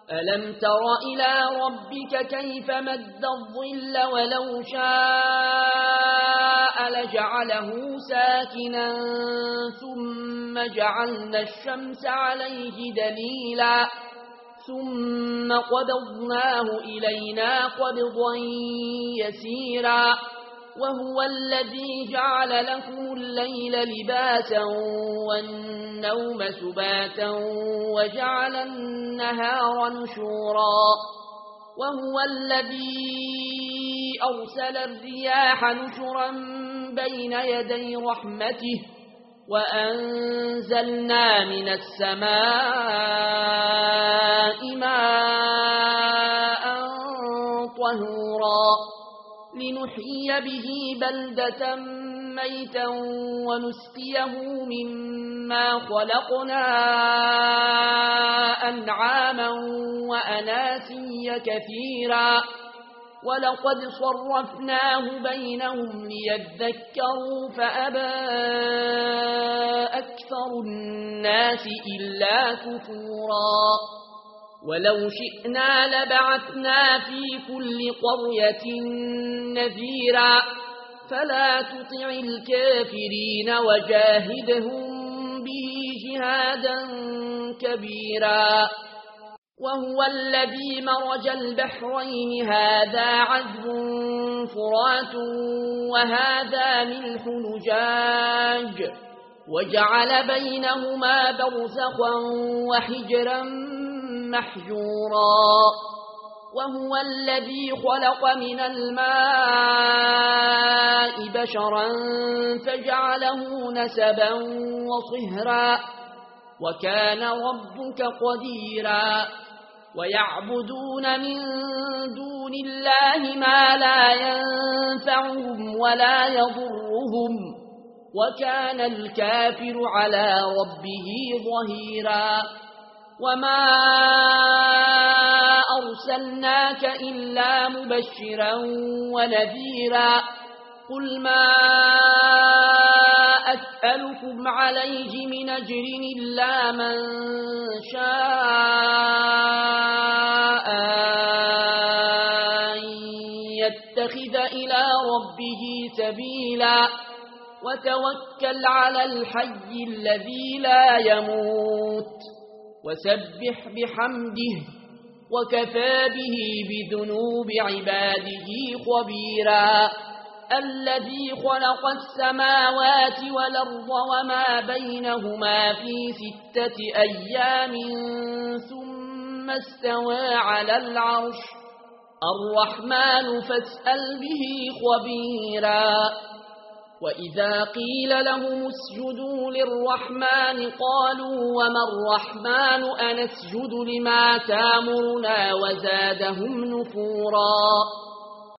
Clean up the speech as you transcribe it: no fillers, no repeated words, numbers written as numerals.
ألم تر إلى ربك كيف مد الظل ولو شاء لجعله ساكنا ثم جعلنا الشمس عليه دليلا ثم قبضناه إلينا قبضا يسيرا وهو الذي جعل لكم الليل لباسا والنوم سباتا وجعل النهار نشورا وهو الذي أرسل الرياح نشرا بين يدي رحمته وأنزلنا من السماء ماء طهورا لنحيي به بلدة ميتا ونسقيه مما خلقنا أنعاما وأناسيا كثيرا ولقد صرفناه بينهم ليذكروا فأبى أكثر الناس إلا كفورا ولو شئنا لبعثنا في كل قرية نذيرا فلا تطع الكافرين وجاهدهم به جهادا كبيرا وهو الذي مرج البحرين هذا عذب فرات وهذا ملح نجاج وجعل بينهما برزخا وحجرا محجورا وهو الذي خلق من الماء بشرا فجعله نسبا وصهرا وكان ربك قديرا ويعبدون من دون الله ما لا ينفعهم ولا يضرهم وكان الكافر على ربه ظهيرا وما أرسلناك إلا مبشرا ونذيرا قل ما أسألكم عليه من أجر إلا من شاء يتخذ إلى ربه سبيلا وتوكل على الحي الذي لا يموت وسبح بحمده وكفى به بذنوب عباده خبيرا الذي خلق السماوات والأرض وما بينهما في 6 أيام ثم استوى على العرش الرحمن فاسأل به خبيرا وإذا قيل لهم اسجدوا للرحمن قالوا وما الرحمن أنسجد لما تامرنا وزادهم نفورا